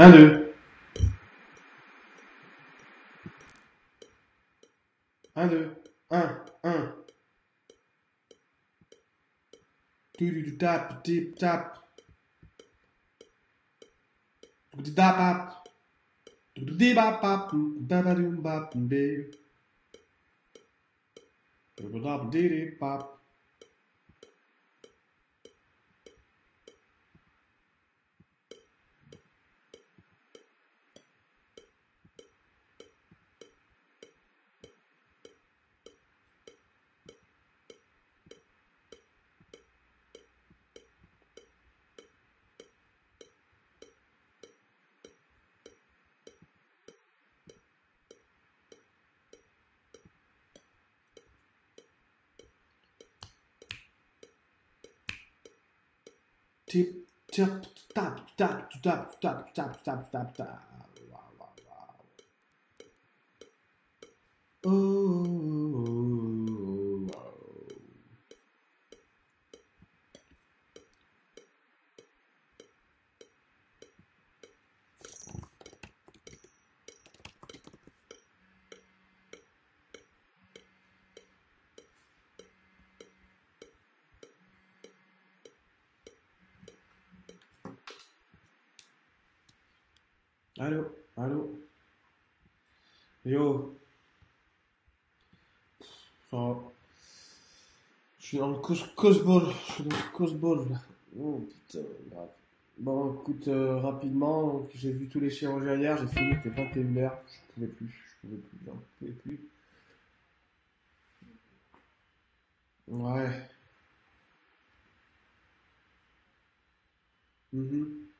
Un, deux. Un, deux. Un. Tu tap, tip, tap. Tu tap, tap. Tu di bap, bap. Babadum, bap, bé. Tu tap, di, di, bap. Tip, tap, tap, tap, tap, tap, tap, tap, tap, tap. Wow, wow, wow. Oh, wow. Allô, allô. Yo, enfin, je suis dans le cosball. Je suis dans le cosball. Là. Oh putain, grave. Bon, écoute, rapidement, j'ai vu tous les chirurgiens hier, j'ai fini, c'était 21h. J'en pouvais plus. Ouais. Mhm.